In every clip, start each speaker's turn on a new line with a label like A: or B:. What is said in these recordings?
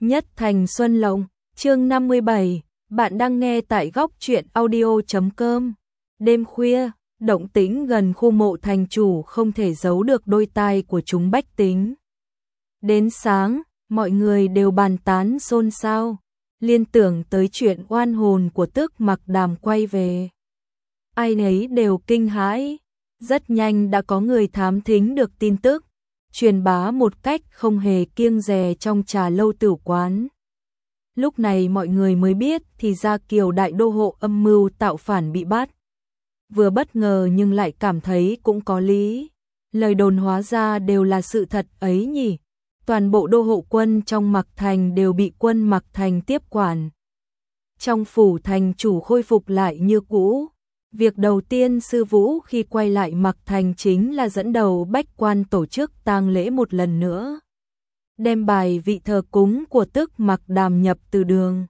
A: Nhất Thành Xuân Lộng, chương 57, bạn đang nghe tại góc truyện audio.com. Đêm khuya, động tĩnh gần khu mộ thành chủ không thể giấu được đôi tai của chúng bách tính. Đến sáng, mọi người đều bàn tán xôn xao, liên tưởng tới chuyện oan hồn của Tước Mặc Đàm quay về. Ai nấy đều kinh hãi, rất nhanh đã có người thám thính được tin tức, truyền bá một cách không hề kiêng dè trong trà lâu tửu quán. Lúc này mọi người mới biết thì ra Kiều đại đô hộ âm mưu tạo phản bị bắt. Vừa bất ngờ nhưng lại cảm thấy cũng có lý. Lời đồn hóa ra đều là sự thật ấy nhỉ. Toàn bộ đô hộ quân trong Mạc Thành đều bị quân Mạc Thành tiếp quản. Trong phủ thành chủ khôi phục lại như cũ. Việc đầu tiên Sư Vũ khi quay lại Mạc Thành chính là dẫn đầu bách quan tổ chức tang lễ một lần nữa. Đem bài vị thờ cúng của Tước Mặc Đàm nhập từ đường.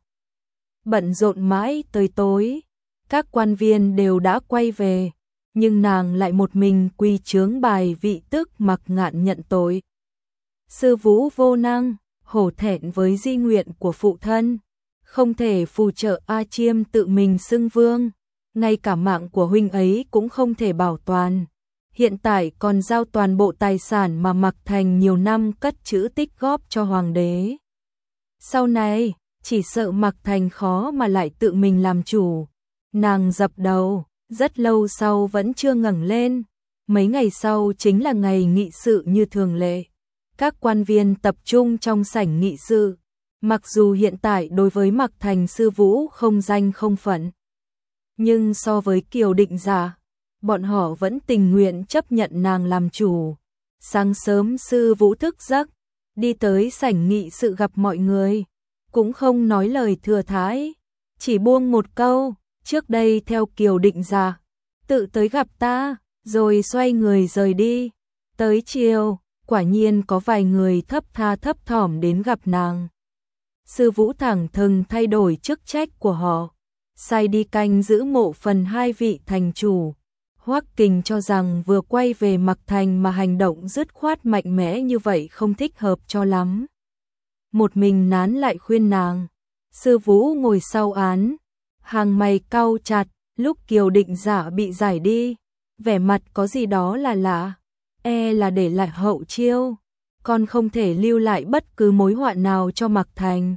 A: Bận rộn mãi tới tối, các quan viên đều đã quay về, nhưng nàng lại một mình quy chướng bài vị Tước Mặc Ngạn nhận tội. Sư Vũ vô năng, hổ thẹn với di nguyện của phụ thân, không thể phù trợ A Chiêm tự mình xưng vương, ngay cả mạng của huynh ấy cũng không thể bảo toàn. Hiện tại còn giao toàn bộ tài sản mà Mạc Thành nhiều năm cất trữ tích góp cho hoàng đế. Sau này, chỉ sợ Mạc Thành khó mà lại tự mình làm chủ. Nàng dập đầu, rất lâu sau vẫn chưa ngẩng lên. Mấy ngày sau chính là ngày nghị sự như thường lệ. Các quan viên tập trung trong sảnh nghị sự. Mặc dù hiện tại đối với Mạc Thành Sư Vũ không danh không phận, nhưng so với Kiều Định Giả, bọn họ vẫn tình nguyện chấp nhận nàng làm chủ. Sáng sớm Sư Vũ thức giấc, đi tới sảnh nghị sự gặp mọi người, cũng không nói lời thừa thãi, chỉ buông một câu, trước đây theo Kiều Định Giả, tự tới gặp ta, rồi xoay người rời đi. Tới chiều, quả nhiên có vài người thấp tha thấp thỏm đến gặp nàng. Sư Vũ thẳng thừng thay đổi chức trách của họ, sai đi canh giữ mộ phần hai vị thành chủ. Hoắc Kình cho rằng vừa quay về Mạc Thành mà hành động dứt khoát mạnh mẽ như vậy không thích hợp cho lắm. Một mình nán lại khuyên nàng. Sư Vũ ngồi sau án, hàng mày cau chặt, lúc Kiều Định Giả bị giải đi, vẻ mặt có gì đó là lạ, là để lại hậu chiêu, còn không thể lưu lại bất cứ mối họa nào cho Mạc Thành.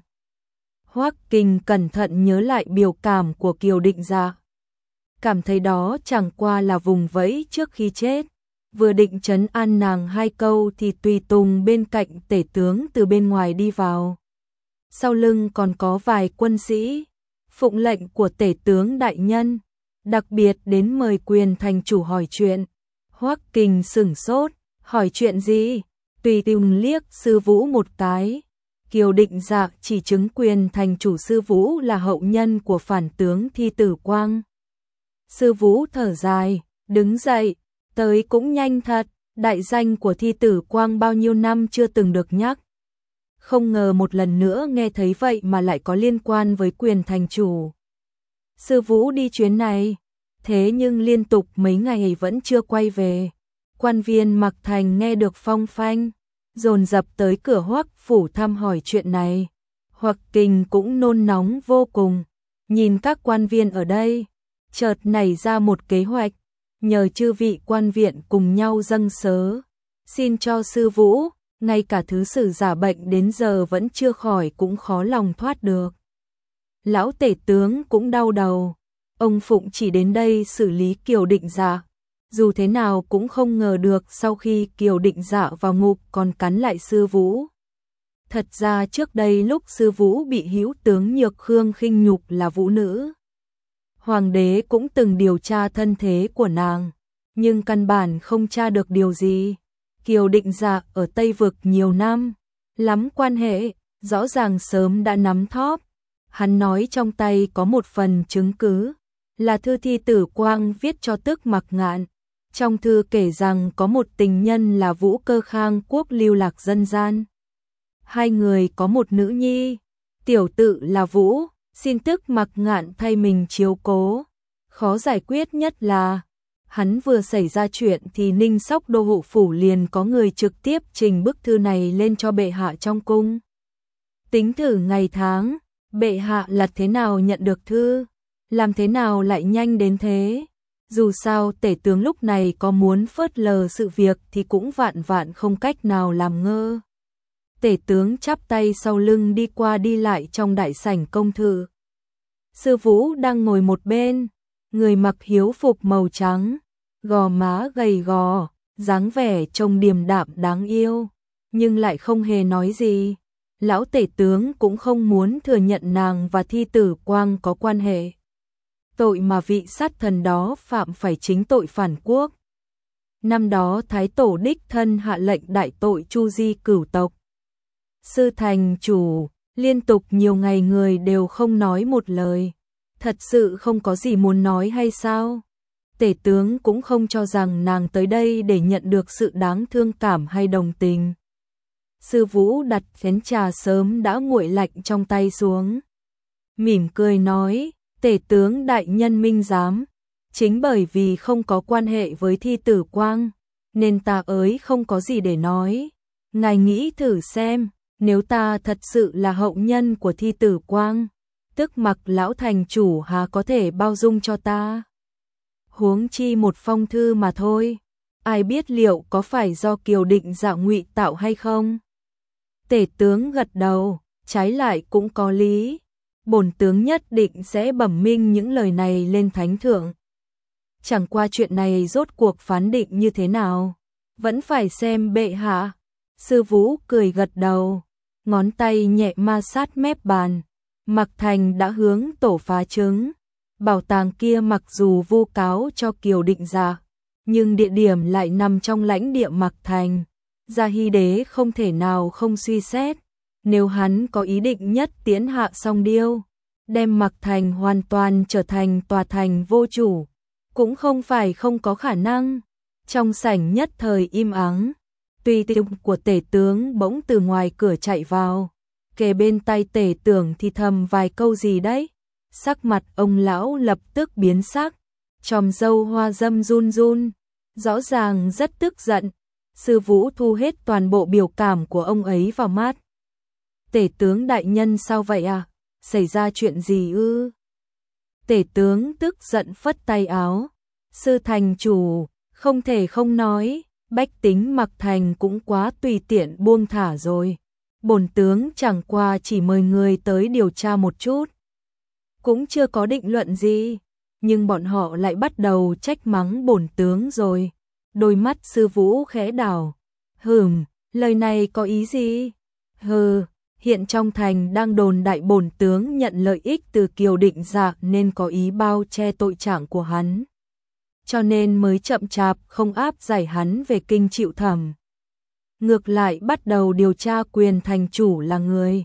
A: Hoắc Kình cẩn thận nhớ lại biểu cảm của Kiều Định Giả, cảm thấy đó chẳng qua là vùng vẫy trước khi chết. Vừa định trấn an nàng hai câu thì tùy tùng bên cạnh tể tướng từ bên ngoài đi vào. Sau lưng còn có vài quân sĩ, phụng lệnh của tể tướng đại nhân, đặc biệt đến mời Quyền thành chủ hỏi chuyện. Hoắc Kình sửng sốt, hỏi chuyện gì? Tùy tùng liếc Sư Vũ một cái. Kiều Định Giả chỉ chứng Quyền thành chủ Sư Vũ là hậu nhân của phản tướng Thi Tử Quang. Sư Vũ thở dài, đứng dậy, tới cũng nhanh thật, đại danh của Thi Tử Quang bao nhiêu năm chưa từng được nhắc. Không ngờ một lần nữa nghe thấy vậy mà lại có liên quan với Quyền thành chủ. Sư Vũ đi chuyến này, thế nhưng liên tục mấy ngày vẫn chưa quay về. Quan viên Mạc Thành nghe được phong phanh, dồn dập tới cửa Hoắc phủ thăm hỏi chuyện này. Hoắc Kình cũng nôn nóng vô cùng, nhìn các quan viên ở đây, chợt nảy ra một kế hoạch, nhờ chư vị quan viện cùng nhau dâng sớ, xin cho Sư Vũ, ngay cả thứ sử giả bệnh đến giờ vẫn chưa khỏi cũng khó lòng thoát được. Lão tể tướng cũng đau đầu, ông phụng chỉ đến đây xử lý Kiều Định Giả, dù thế nào cũng không ngờ được sau khi Kiều Định Giả vào ngục còn cắn lại Sư Vũ. Thật ra trước đây lúc Sư Vũ bị hữu tướng Nhược Khương khinh nhục là vũ nữ, hoàng đế cũng từng điều tra thân thế của nàng, nhưng căn bản không tra được điều gì. Kiều Định Giả ở Tây Vực nhiều năm, lắm quan hệ, rõ ràng sớm đã nắm thóp. Hắn nói trong tay có một phần chứng cứ, là thư Thi Tử Quang viết cho Tước Mặc Ngạn. Trong thư kể rằng có một tình nhân là Vũ Cơ Khang quốc lưu lạc dân gian. Hai người có một nữ nhi, tiểu tự là Vũ, xin Tước Mặc Ngạn thay mình chiếu cố. Khó giải quyết nhất là, hắn vừa xảy ra chuyện thì Ninh Sóc đô hộ phủ liền có người trực tiếp trình bức thư này lên cho bệ hạ trong cung. Tính thử ngày tháng, bệ hạ là thế nào nhận được thư, làm thế nào lại nhanh đến thế. Dù sao tể tướng lúc này có muốn phớt lờ sự việc thì cũng vạn vạn không cách nào làm ngơ. Tể tướng chắp tay sau lưng đi qua đi lại trong đại sảnh công thự. Sư Vũ đang ngồi một bên, người mặc hiếu phục màu trắng, gò má gầy gò, dáng vẻ trông điềm đạm đáng yêu, nhưng lại không hề nói gì. Lão tể tướng cũng không muốn thừa nhận nàng và Thi Tử Quang có quan hệ. Tội mà vị sát thần đó phạm phải chính tội phản quốc. Năm đó Thái Tổ đích thân hạ lệnh đại tội chu di cửu tộc. Sư thành chủ, liên tục nhiều ngày người đều không nói một lời. Thật sự không có gì muốn nói hay sao? Tể tướng cũng không cho rằng nàng tới đây để nhận được sự đáng thương cảm hay đồng tình. Sư Vũ đặt chén trà sớm đã nguội lạnh trong tay xuống. Mỉm cười nói, tể tướng đại nhân minh giám. Chính bởi vì không có quan hệ với Thi Tử Quang, nên ta ấy không có gì để nói. Ngài nghĩ thử xem, nếu ta thật sự là hậu nhân của Thi Tử Quang, tức mặc lão thành chủ há có thể bao dung cho ta. Huống chi một phong thư mà thôi, ai biết liệu có phải do Kiều Định Dạ ngụy tạo hay không? Tể tướng gật đầu, trái lại cũng có lý. Bổn tướng nhất định sẽ bẩm minh những lời này lên thánh thượng. Chẳng qua chuyện này rốt cuộc phán định như thế nào, vẫn phải xem bệ hạ. Sư Vũ cười gật đầu, ngón tay nhẹ ma sát mép bàn. Mạc Thành đã hướng tổ phá trứng. Bảo tàng kia mặc dù vu cáo cho Kiều Định Dạ, nhưng địa điểm lại nằm trong lãnh địa Mạc Thành. Gia Hy Đế không thể nào không suy xét, nếu hắn có ý định nhất tiến hạ song điêu, đem Mạc Thành hoàn toàn trở thành tòa thành vô chủ, cũng không phải không có khả năng. Trong sảnh nhất thời im ắng, tùy tùng của tể tướng bỗng từ ngoài cửa chạy vào, kề bên tay tể tưởng thì thầm vài câu gì đấy. Sắc mặt ông lão lập tức biến sắc, chòm râu hoa râm run run, rõ ràng rất tức giận. Sư Vũ thu hết toàn bộ biểu cảm của ông ấy vào mắt. Tể tướng đại nhân sao vậy à? Xảy ra chuyện gì ư? Tể tướng tức giận phất tay áo. Sư thành chủ, không thể không nói, bách tính Mạc Thành cũng quá tùy tiện buông thả rồi. Bổn tướng chẳng qua chỉ mời người tới điều tra một chút, cũng chưa có định luận gì, nhưng bọn họ lại bắt đầu trách mắng bổn tướng rồi. Đôi mắt sư Vũ khẽ đảo. Lời này có ý gì? Hiện trong thành đang đồn đại bổn tướng nhận lợi ích từ Kiều Định Dạ nên có ý bao che tội trạng của hắn, cho nên mới chậm chạp không áp giải hắn về kinh chịu thẩm. Ngược lại bắt đầu điều tra quyền thành chủ là người.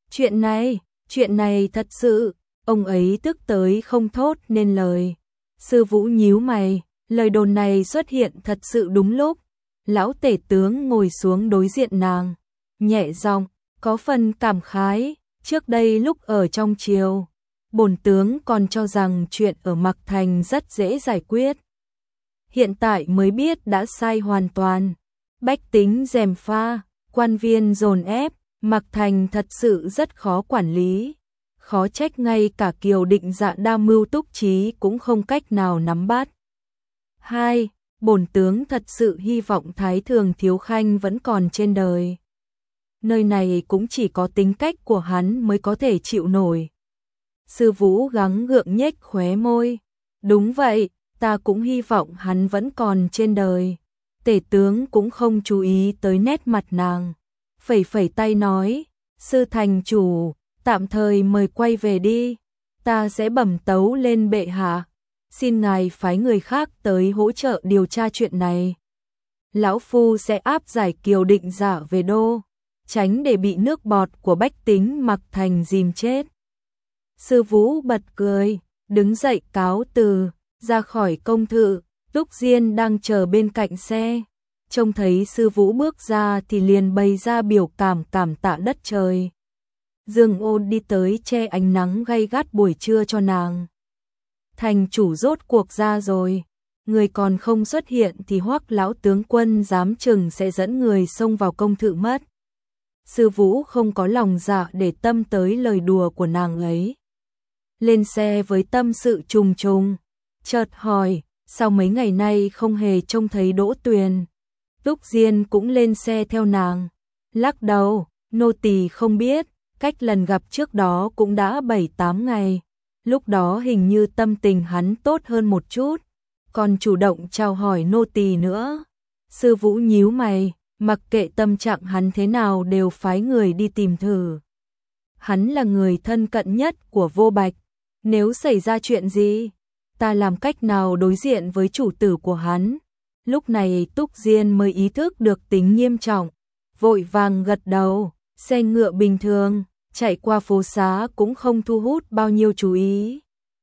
A: Chuyện này thật sự, ông ấy tức tới không thốt nên lời. Sư Vũ nhíu mày, lời đồn này xuất hiện thật sự đúng lúc. Lão tể tướng ngồi xuống đối diện nàng, nhẹ giọng, có phần cảm khái. Trước đây lúc ở trong triều, bổn tướng còn cho rằng chuyện ở Mạc Thành rất dễ giải quyết, hiện tại mới biết đã sai hoàn toàn. Bách tính gièm pha, quan viên dồn ép, Mạc Thành thật sự rất khó quản lý. Khó trách ngay cả Kiều Định Dạ đa mưu túc trí cũng không cách nào nắm bắt. Bổn tướng thật sự hy vọng Thái Thường Thiếu Khanh vẫn còn trên đời. Nơi này cũng chỉ có tính cách của hắn mới có thể chịu nổi. Sư Vũ gắng gượng nhếch khóe môi. Đúng vậy, ta cũng hy vọng hắn vẫn còn trên đời. Tể tướng cũng không chú ý tới nét mặt nàng, phẩy phẩy tay nói, sư thành chủ, tạm thời mời quay về đi, ta sẽ bẩm tấu lên bệ hạ, xin ngài phái người khác tới hỗ trợ điều tra chuyện này. Lão phu sẽ áp giải Kiều Định Dạ về đô, tránh để bị nước bọt của bách tính Mạc Thành dìm chết. Sư Vũ bật cười, đứng dậy cáo từ, ra khỏi công thự. Túc Diên đang chờ bên cạnh xe, trông thấy sư Vũ bước ra thì liền bày ra biểu cảm tạ đất trời. Dương Ôn đi tới che ánh nắng gay gắt buổi trưa cho nàng. Thành chủ rốt cuộc ra rồi, người còn không xuất hiện thì Hoắc lão tướng quân dám chừng sẽ dẫn người xông vào công thự mất. Sư Vũ không có lòng dạ để tâm tới lời đùa của nàng ấy. Lên xe với tâm sự trùng trùng, chợt hỏi, sao mấy ngày nay không hề trông thấy Đỗ Tuyền? Túc Diên cũng lên xe theo nàng, lắc đầu, nô tỳ không biết, cách lần gặp trước đó cũng đã 7-8 ngày. Lúc đó hình như tâm tình hắn tốt hơn một chút, còn chủ động chào hỏi nô tỳ nữa. Sư Vũ nhíu mày, mặc kệ tâm trạng hắn thế nào đều phái người đi tìm thử. Hắn là người thân cận nhất của Vô Bạch, nếu xảy ra chuyện gì, ta làm cách nào đối diện với chủ tử của hắn? Lúc này Túc Diên mới ý thức được tính nghiêm trọng, vội vàng gật đầu, xe ngựa bình thường, chạy qua phố xá cũng không thu hút bao nhiêu chú ý.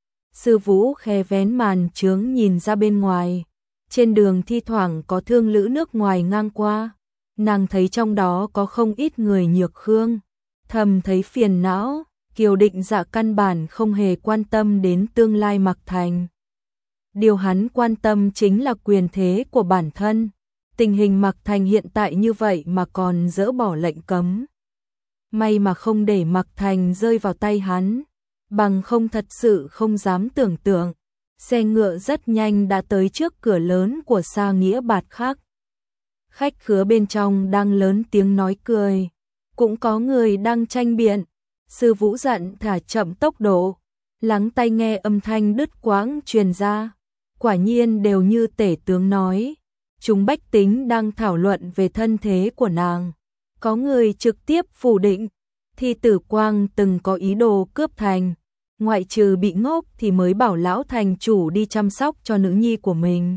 A: Sư Vũ khẽ vén màn chướng nhìn ra bên ngoài, trên đường thi thoảng có thương lữ nước ngoài ngang qua, nàng thấy trong đó có không ít người nhược khương, thầm thấy phiền não. Kiều Định Dạ căn bản không hề quan tâm đến tương lai Mạc Thành. Điều hắn quan tâm chính là quyền thế của bản thân. Tình hình Mạc Thành hiện tại như vậy mà còn dỡ bỏ lệnh cấm. May mà không để Mạc Thành rơi vào tay hắn, bằng không thật sự không dám tưởng tượng. Xe ngựa rất nhanh đã tới trước cửa lớn của Sa Nghĩa Bạt Khắc. Khách khứa bên trong đang lớn tiếng nói cười, cũng có người đang tranh biện. Sư Vũ giận thả chậm tốc độ, lắng tai nghe âm thanh đứt quãng truyền ra. Quả nhiên đều như tể tướng nói, chúng bách tính đang thảo luận về thân thế của nàng. Có người trực tiếp phủ định, Thi Tử Quang từng có ý đồ cướp thành, ngoại trừ bị ngốc thì mới bảo lão thành chủ đi chăm sóc cho nữ nhi của mình.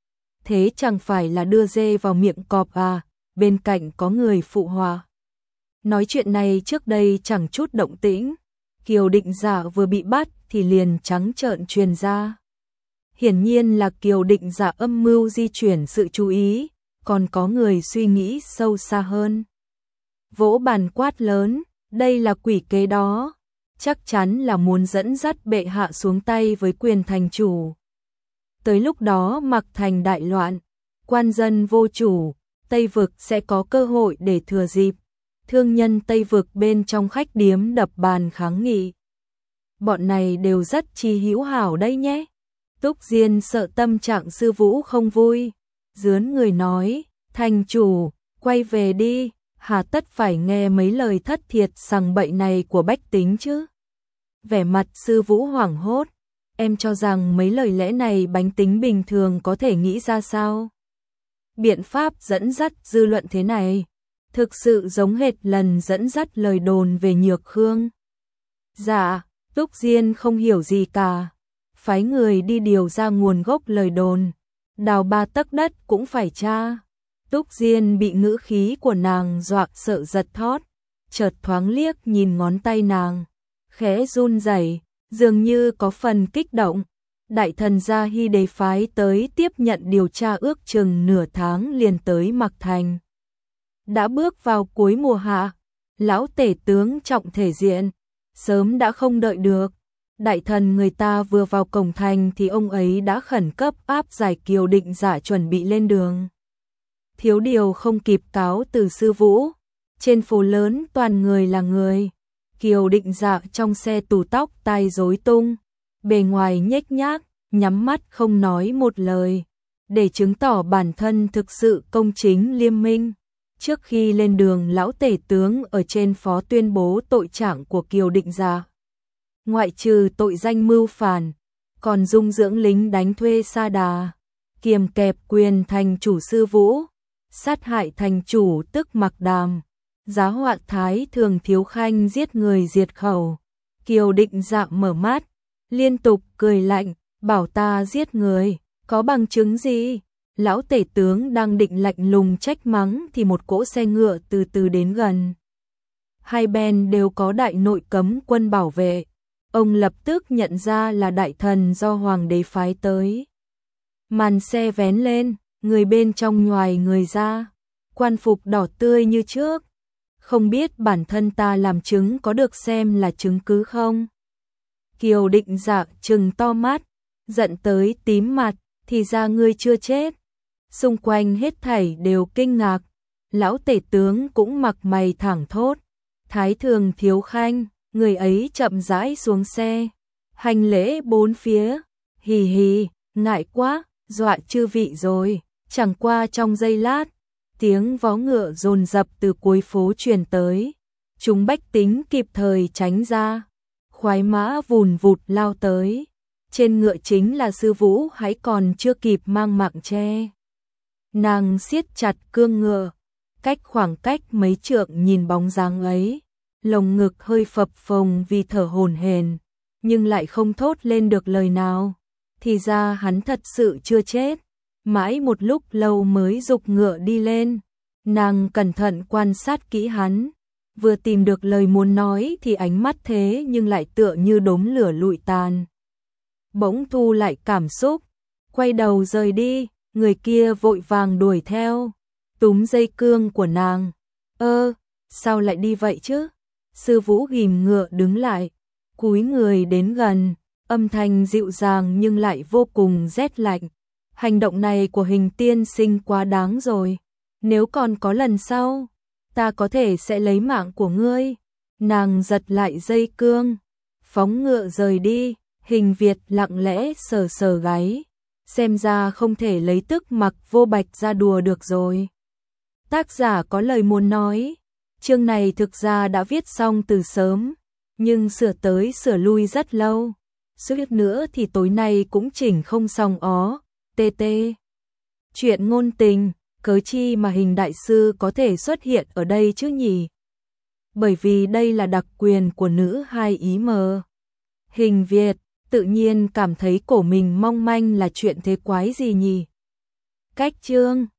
A: Thế chẳng phải là đưa dê vào miệng cọp à? Bên cạnh có người phụ họa. Nói chuyện này trước đây chẳng chút động tĩnh, Kiều Định Dạ vừa bị bắt thì liền trắng trợn truyền ra. Hiển nhiên là Kiều Định Dạ âm mưu di chuyển sự chú ý, còn có người suy nghĩ sâu xa hơn. Vỗ bàn quát lớn, đây là quỷ kế đó, chắc chắn là muốn dẫn dắt bệ hạ xuống tay với quyền thành chủ. Tới lúc đó Mạc Thành đại loạn, quan dân vô chủ, Tây Vực sẽ có cơ hội để thừa dịp. Thương nhân Tây Vực bên trong khách điếm đập bàn kháng nghị. Bọn này đều rất chi hữu hảo đây nhé. Túc Diên sợ tâm trạng Sư Vũ không vui, dướn người nói, thành chủ, quay về đi, hà tất phải nghe mấy lời thất thiệt sằng bậy này của bách tính chứ. Vẻ mặt Sư Vũ hoảng hốt, em cho rằng mấy lời lẽ này bánh tính bình thường có thể nghĩ ra sao? Biện pháp dẫn dắt dư luận thế này thực sự giống hệt lần dẫn dắt lời đồn về Nhược Khương. Dạ, Túc Diên không hiểu gì cả, phái người đi điều ra nguồn gốc lời đồn, đào 3 tấc đất cũng phải tra. Túc Diên bị ngữ khí của nàng dọa sợ giật thót, chợt thoáng liếc nhìn ngón tay nàng, khẽ run rẩy, dường như có phần kích động. Đại thần gia Hy Đế phái tới tiếp nhận điều tra ước chừng nửa tháng liền tới Mạc Thành. Đã bước vào cuối mùa hạ, lão tể tướng trọng thể diện, sớm đã không đợi được. Đại thần người ta vừa vào cổng thành thì ông ấy đã khẩn cấp áp giải Kiều Định Dạ chuẩn bị lên đường. Thiếu điều không kịp cáo từ Sư Vũ, trên phố lớn toàn người là người. Kiều Định Dạ trong xe tù tóc tai rối tung, bề ngoài nhếch nhác, nhắm mắt không nói một lời, để chứng tỏ bản thân thực sự công chính liêm minh. Trước khi lên đường, lão tể tướng ở trên phó tuyên bố tội trạng của Kiều Định Dạ. Ngoại trừ tội danh mưu phản, còn dung dưỡng lính đánh thuê sa đà, kiềm kẹp quyền thành chủ Sư Vũ, sát hại thành chủ tức Mạc Đàm, giá họa Thái Thường Thiếu Khanh giết người diệt khẩu. Kiều Định Dạ mở mắt, liên tục cười lạnh, bảo ta giết người, có bằng chứng gì? Lão tể tướng đang định lạnh lùng trách mắng thì một cỗ xe ngựa từ từ đến gần. Hai bên đều có đại nội cấm quân bảo vệ. Ông lập tức nhận ra là đại thần do hoàng đế phái tới. Màn xe vén lên, người bên trong nhoài người ra, quan phục đỏ tươi như trước. Không biết bản thân ta làm chứng có được xem là chứng cứ không? Kiều Định Dạ trừng to mắt, giận tới tím mặt, thì ra ngươi chưa chết. Xung quanh hết thảy đều kinh ngạc, Lão tể tướng cũng mặt mày thẳng thốt. Thái thường thiếu khanh, người ấy chậm rãi xuống xe. Hành lễ bốn phía. Hì hì, ngại quá, dọa chư vị rồi. Chẳng qua trong giây lát, tiếng vó ngựa dồn dập từ cuối phố truyền tới. Chúng bách tính kịp thời tránh ra. Khoái mã vùn vụt lao tới. Trên ngựa chính là Sư Vũ, hãy còn chưa kịp mang mạng che. Nàng siết chặt cương ngựa, khoảng cách mấy trượng nhìn bóng dáng ấy, lồng ngực hơi phập phồng vì thở hổn hển, nhưng lại không thốt lên được lời nào. Thì ra hắn thật sự chưa chết. Mãi một lúc lâu mới giục ngựa đi lên. Nàng cẩn thận quan sát kỹ hắn, vừa tìm được lời muốn nói thì ánh mắt thế nhưng lại tựa như đốm lửa lụi tàn. Bỗng thu lại cảm xúc, quay đầu rời đi. Người kia vội vàng đuổi theo, túm dây cương của nàng. Sao lại đi vậy chứ? Sư Vũ ghìm ngựa đứng lại, cúi người đến gần, âm thanh dịu dàng nhưng lại vô cùng rét lạnh. Hành động này của Hình tiên sinh quá đáng rồi. Nếu còn có lần sau, ta có thể sẽ lấy mạng của ngươi. Nàng giật lại dây cương, phóng ngựa rời đi. Hình Việt lặng lẽ sờ sờ gáy. Xem ra không thể lấy tức mặc vô bạch ra đùa được rồi. Tác giả có lời muốn nói. Chương này thực ra đã viết xong từ sớm, nhưng sửa tới sửa lui rất lâu. Suýt nữa thì tối nay cũng chỉnh không xong ó. TT. Chuyện ngôn tình, cớ chi mà Hình đại sư có thể xuất hiện ở đây chứ nhỉ? Bởi vì đây là đặc quyền của nữ hai ý mờ. Hình Việt tự nhiên cảm thấy cổ mình mong manh là chuyện thế quái gì nhỉ? Cách chương